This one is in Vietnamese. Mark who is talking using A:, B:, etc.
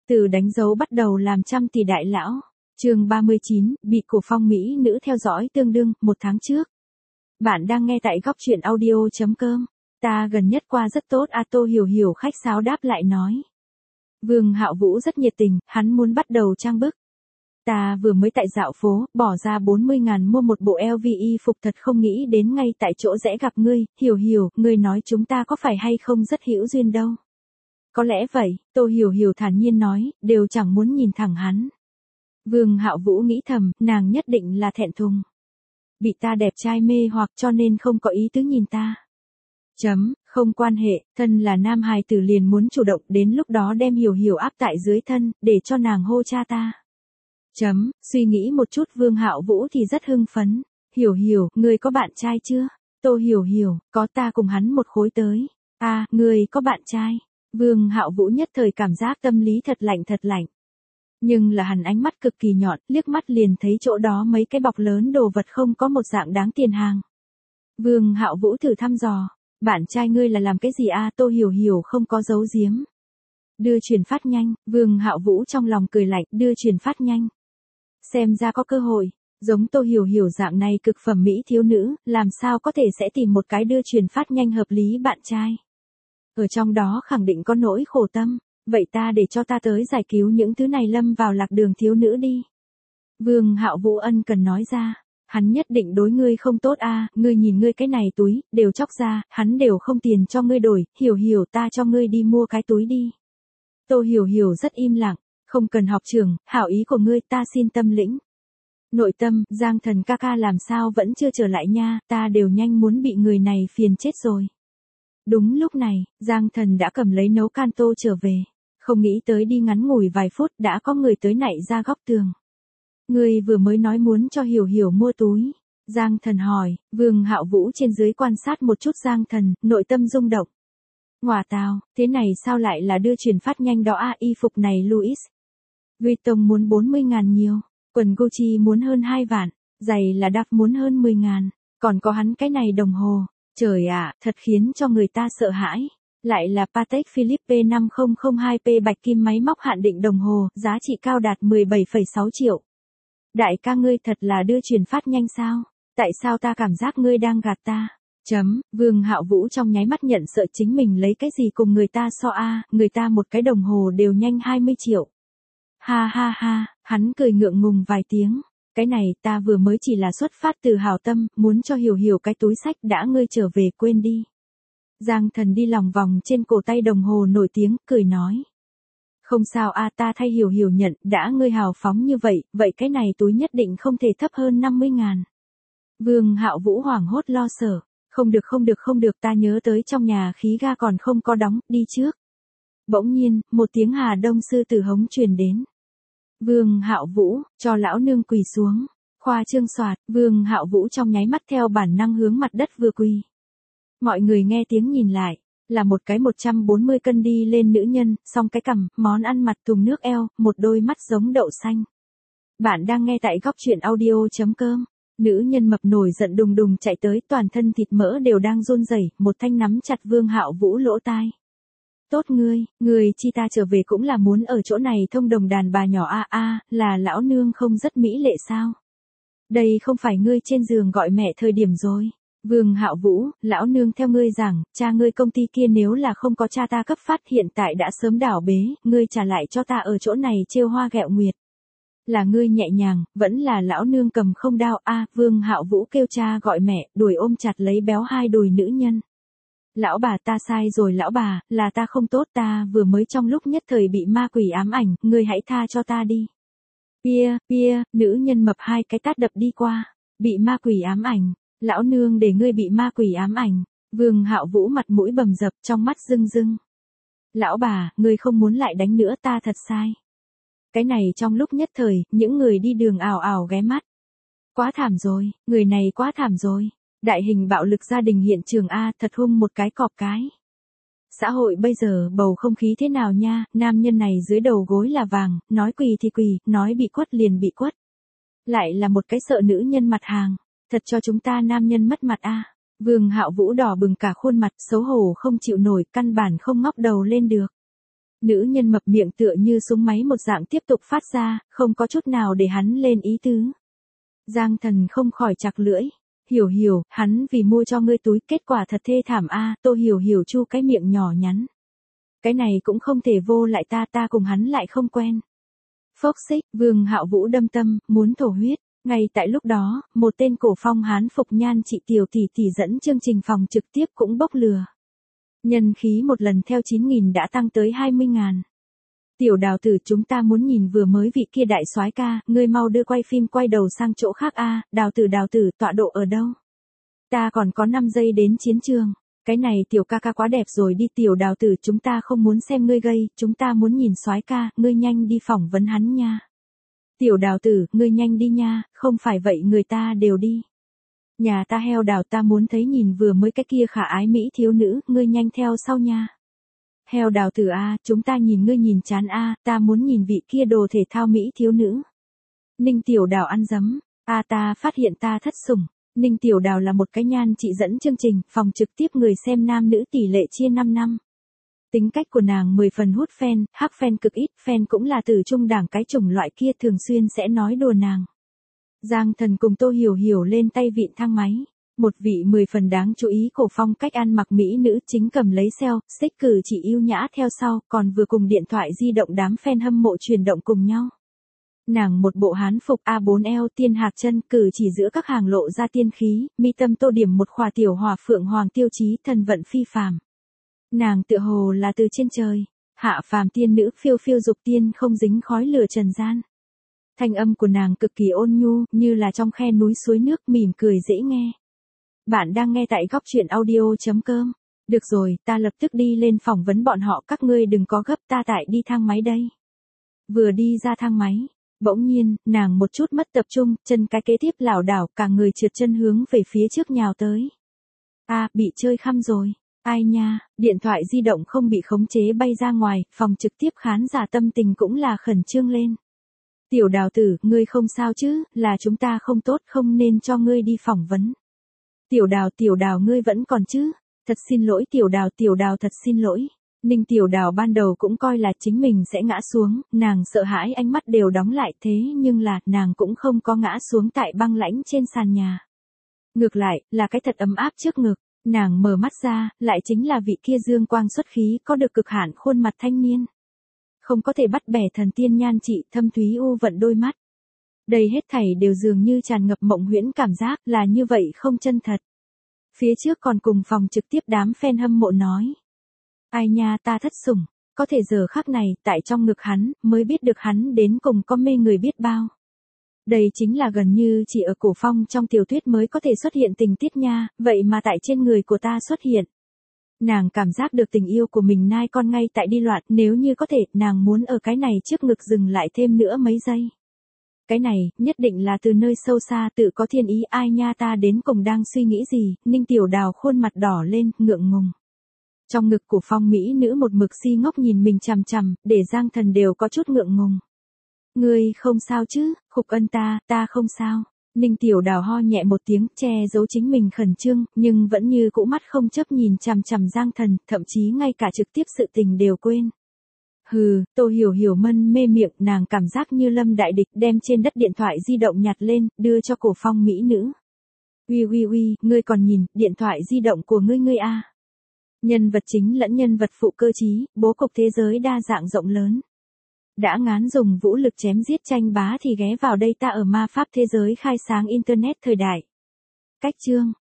A: Từ đánh dấu bắt đầu làm trăm tỷ đại lão. Chương 39, bị cổ phong mỹ nữ theo dõi tương đương 1 tháng trước. Bạn đang nghe tại góc truyện audio.com. Ta gần nhất qua rất tốt à, Tô Hiểu Hiểu khách sáo đáp lại nói. Vương Hạo Vũ rất nhiệt tình, hắn muốn bắt đầu trang bức. Ta vừa mới tại dạo phố, bỏ ra 40.000 mua một bộ LV y phục, thật không nghĩ đến ngay tại chỗ rẽ gặp ngươi. Hiểu Hiểu, ngươi nói chúng ta có phải hay không rất hữu duyên đâu. Có lẽ vậy, Tô Hiểu Hiểu thản nhiên nói, đều chẳng muốn nhìn thẳng hắn. Vương Hạo Vũ nghĩ thầm, nàng nhất định là thẹn thùng. Bị ta đẹp trai mê hoặc cho nên không có ý tứ nhìn ta. Không quan hệ, thân là nam hài tử liền muốn chủ động, đến lúc đó đem Hiểu Hiểu áp tại dưới thân, để cho nàng hô cha ta. Suy nghĩ một chút Vương Hạo Vũ thì rất hưng phấn. Hiểu Hiểu, ngươi có bạn trai chưa? Tô Hiểu Hiểu, có, ta cùng hắn một khối tới. À, ngươi có bạn trai. Vương Hạo Vũ nhất thời cảm giác tâm lý thật lạnh. Nhưng là hắn ánh mắt cực kỳ nhọn, liếc mắt liền thấy chỗ đó mấy cái bọc lớn đồ vật không có một dạng đáng tiền hàng. Vương Hạo Vũ thử thăm dò, bạn trai ngươi là làm cái gì à? Tô Hiểu Hiểu không có giấu giếm. Đưa truyền phát nhanh. Vương Hạo Vũ trong lòng cười lạnh, đưa truyền phát nhanh. Xem ra có cơ hội, giống Tô Hiểu Hiểu dạng này cực phẩm mỹ thiếu nữ, làm sao có thể sẽ tìm một cái đưa truyền phát nhanh hợp lý bạn trai. Ở trong đó khẳng định có nỗi khổ tâm, vậy ta để cho ta tới giải cứu những thứ này lâm vào lạc đường thiếu nữ đi. Vương Hạo Vũ ân cần nói ra, hắn nhất định đối ngươi không tốt à, ngươi nhìn ngươi cái này túi, đều chóc ra, hắn đều không tiền cho ngươi đổi, Hiểu Hiểu ta cho ngươi đi mua cái túi đi. Tô Hiểu Hiểu rất im lặng, không cần học trưởng, hảo ý của ngươi ta xin tâm lĩnh. Nội tâm, Giang Thần ca ca làm sao vẫn chưa trở lại nha, ta đều nhanh muốn bị người này phiền chết rồi. Đúng lúc này, Giang Thần đã cầm lấy nấu can tô trở về. Không nghĩ tới đi ngắn ngủi vài phút đã có người tới nạy ra góc tường. Người vừa mới nói muốn cho Hiểu Hiểu mua túi. Giang Thần hỏi, Vương Hạo Vũ trên dưới quan sát một chút Giang Thần, nội tâm rung động. Ngoà tào, thế này sao lại là đưa truyền phát nhanh đó à, y phục này Louis Vuitton muốn 40.000 nhiều, quần Gucci muốn hơn 2 vạn, giày là Daf muốn hơn 10.000, còn có hắn cái này đồng hồ. Trời ạ, thật khiến cho người ta sợ hãi. Lại là Patek Philippe P5002P bạch kim máy móc hạn định đồng hồ, giá trị cao đạt 17,6 triệu. Đại ca ngươi thật là đưa truyền phát nhanh sao? Tại sao ta cảm giác ngươi đang gạt ta? Vương Hạo Vũ trong nháy mắt nhận sợ chính mình lấy cái gì cùng người ta so a, người ta một cái đồng hồ đều nhanh 20 triệu. Ha, hắn cười ngượng ngùng vài tiếng. Cái này ta vừa mới chỉ là xuất phát từ hảo tâm, muốn cho Hiểu Hiểu cái túi xách đã, ngươi trở về quên đi. Giang Thần đi lòng vòng trên cổ tay đồng hồ nổi tiếng, cười nói. Không sao a, ta thay Hiểu Hiểu nhận, đã ngươi hào phóng như vậy, vậy cái này túi nhất định không thể thấp hơn 50.000. Vương Hạo Vũ hoảng hốt lo sợ, không được, ta nhớ tới trong nhà khí ga còn không có đóng, đi trước. Bỗng nhiên, một tiếng Hà Đông sư tử hống truyền đến. Vương Hạo Vũ, cho lão nương quỳ xuống. Khoa trương soạt, Vương Hạo Vũ trong nháy mắt theo bản năng hướng mặt đất vừa quỳ. Mọi người nghe tiếng nhìn lại, là một cái 140 cân đi lên nữ nhân, song cái cằm, món ăn mặt thùng nước eo, một đôi mắt giống đậu xanh. Bạn đang nghe tại góc truyện audio.com. Nữ nhân mập nổi giận đùng đùng chạy tới, toàn thân thịt mỡ đều đang run rẩy, một thanh nắm chặt Vương Hạo Vũ lỗ tai. Tốt ngươi chi ta trở về cũng là muốn ở chỗ này thông đồng đàn bà nhỏ a, là lão nương không rất mỹ lệ sao? Đây không phải ngươi trên giường gọi mẹ thời điểm rồi. Vương Hạo Vũ, lão nương theo ngươi rằng, cha ngươi công ty kia nếu là không có cha ta cấp phát hiện tại đã sớm đảo bế, ngươi trả lại cho ta ở chỗ này trêu hoa ghẹo nguyệt. Là ngươi nhẹ nhàng, vẫn là lão nương cầm không đao a, Vương Hạo Vũ kêu cha gọi mẹ, đuổi ôm chặt lấy béo hai đùi nữ nhân. Lão bà ta sai rồi lão bà, là ta không tốt, ta vừa mới trong lúc nhất thời bị ma quỷ ám ảnh, ngươi hãy tha cho ta đi. Pia, nữ nhân mập hai cái tát đập đi qua, bị ma quỷ ám ảnh, lão nương để ngươi bị ma quỷ ám ảnh. Vương Hạo Vũ mặt mũi bầm dập, trong mắt rưng rưng. Lão bà, ngươi không muốn lại đánh nữa, ta thật sai. Cái này trong lúc nhất thời, những người đi đường ảo ảo ghé mắt. Quá thảm rồi, người này quá thảm rồi. Đại hình bạo lực gia đình hiện trường a, thật hung một cái cọp cái. Xã hội bây giờ bầu không khí thế nào nha, nam nhân này dưới đầu gối là vàng, nói quỳ thì quỳ, nói bị quất liền bị quất. Lại là một cái sợ nữ nhân mặt hàng, thật cho chúng ta nam nhân mất mặt a. Vương Hạo Vũ đỏ bừng cả khuôn mặt, xấu hổ không chịu nổi, căn bản không ngóc đầu lên được. Nữ nhân mập miệng tựa như súng máy một dạng tiếp tục phát ra, không có chút nào để hắn lên ý tứ. Giang Thần không khỏi chặt lưỡi. Hiểu Hiểu, hắn vì mua cho ngươi túi, kết quả thật thê thảm a. Tô Hiểu Hiểu chu cái miệng nhỏ nhắn. Cái này cũng không thể vô lại ta cùng hắn lại không quen. Phốc xích, Vương Hạo Vũ đâm tâm, muốn thổ huyết. Ngay tại lúc đó, một tên cổ phong hán phục nhan chị Tiểu tỷ tỷ dẫn chương trình phòng trực tiếp cũng bốc lừa. Nhân khí một lần theo 9.000 đã tăng tới 20.000. Tiểu Đào tử, chúng ta muốn nhìn vừa mới vị kia đại soái ca, ngươi mau đưa quay phim quay đầu sang chỗ khác a. Đào tử, tọa độ ở đâu? Ta còn có 5 giây đến chiến trường. Cái này tiểu ca ca quá đẹp rồi đi. Tiểu Đào tử, chúng ta không muốn xem ngươi gay, chúng ta muốn nhìn soái ca, ngươi nhanh đi phỏng vấn hắn nha. Tiểu Đào tử, ngươi nhanh đi nha, không phải vậy người ta đều đi. Nhà ta heo đào, ta muốn thấy nhìn vừa mới cái kia khả ái mỹ thiếu nữ, ngươi nhanh theo sau nha. Heo đào tử a, chúng ta nhìn ngươi nhìn chán a, ta muốn nhìn vị kia đồ thể thao mỹ thiếu nữ. Ninh Tiểu Đào ăn dấm, ta phát hiện ta thất sủng. Ninh Tiểu Đào là một cái nhan chị dẫn chương trình, phòng trực tiếp người xem nam nữ tỷ lệ chia 5 năm. Tính cách của nàng 10 phần hút fan, hắc fan cực ít, fan cũng là từ trung đẳng cái chủng loại kia thường xuyên sẽ nói đùa nàng. Giang Thần cùng Tô Hiểu Hiểu lên tay vịn thang máy. Một vị 10 phần đáng chú ý cổ phong cách ăn mặc mỹ nữ chính cầm lấy xeo, xích cử chỉ yêu nhã theo sau, còn vừa cùng điện thoại di động đám fan hâm mộ chuyển động cùng nhau. Nàng một bộ hán phục A4L tiên hạc chân, cử chỉ giữa các hàng lộ ra tiên khí, mi tâm tô điểm một khỏa tiểu hỏa phượng hoàng tiêu chí, thần vận phi phàm. Nàng tựa hồ là từ trên trời, hạ phàm tiên nữ, phiêu phiêu dục tiên, không dính khói lửa trần gian. Thanh âm của nàng cực kỳ ôn nhu, như là trong khe núi suối nước, mỉm cười dễ nghe. Bạn đang nghe tại góc truyện audio.com. Được rồi, ta lập tức đi lên phỏng vấn bọn họ, các ngươi đừng có gấp, ta tại đi thang máy đây. Vừa đi ra thang máy, bỗng nhiên, nàng một chút mất tập trung, chân cái kế tiếp lảo đảo, cả người trượt chân hướng về phía trước nhào tới. Bị chơi khăm rồi. Ai nha, điện thoại di động không bị khống chế bay ra ngoài, phòng trực tiếp khán giả tâm tình cũng là khẩn trương lên. Tiểu Đào tử, ngươi không sao chứ, là chúng ta không tốt, không nên cho ngươi đi phỏng vấn. Tiểu Đào ngươi vẫn còn chứ? Thật xin lỗi Tiểu Đào thật xin lỗi. Ninh Tiểu Đào ban đầu cũng coi là chính mình sẽ ngã xuống, nàng sợ hãi ánh mắt đều đóng lại, thế nhưng là, nàng cũng không có ngã xuống tại băng lãnh trên sàn nhà. Ngược lại, là cái thật ấm áp trước ngực, nàng mở mắt ra, lại chính là vị kia dương quang xuất khí, có được cực hạn khuôn mặt thanh niên. Không có thể bắt bẻ thần tiên nhan chị, thâm thúy u vận đôi mắt. Đây hết thảy đều dường như tràn ngập mộng huyễn cảm giác, là như vậy không chân thật. Phía trước còn cùng phòng trực tiếp đám fan hâm mộ nói. Ai nha, ta thất sủng, có thể giờ khắc này, tại trong ngực hắn, mới biết được hắn đến cùng có mê người biết bao. Đây chính là gần như chỉ ở cổ phong trong tiểu thuyết mới có thể xuất hiện tình tiết nha, vậy mà tại trên người của ta xuất hiện. Nàng cảm giác được tình yêu của mình nai con ngay tại đi loạn, nếu như có thể, nàng muốn ở cái này trước ngực dừng lại thêm nữa mấy giây. Cái này, nhất định là từ nơi sâu xa tự có thiên ý, ai nha, ta đến cùng đang suy nghĩ gì. Ninh Tiểu Đào khuôn mặt đỏ lên, ngượng ngùng. Trong ngực của phong mỹ nữ một mực si ngốc nhìn mình chằm chằm, để Giang Thần đều có chút ngượng ngùng. Ngươi không sao chứ? Khục Ân, ta không sao. Ninh Tiểu Đào ho nhẹ một tiếng, che giấu chính mình khẩn trương, nhưng vẫn như cũ mắt không chấp nhìn chằm chằm Giang Thần, thậm chí ngay cả trực tiếp sự tình đều quên. Hừ, Tô Hiểu Hiểu mân mê miệng, nàng cảm giác như lâm đại địch, đem trên đất điện thoại di động nhặt lên, đưa cho cổ phong mỹ nữ. Uy, ngươi còn nhìn, điện thoại di động của ngươi a. Nhân vật chính lẫn nhân vật phụ cơ trí, bố cục thế giới đa dạng rộng lớn. Đã ngán dùng vũ lực chém giết tranh bá thì ghé vào đây, ta ở ma pháp thế giới khai sáng internet thời đại. Cách chương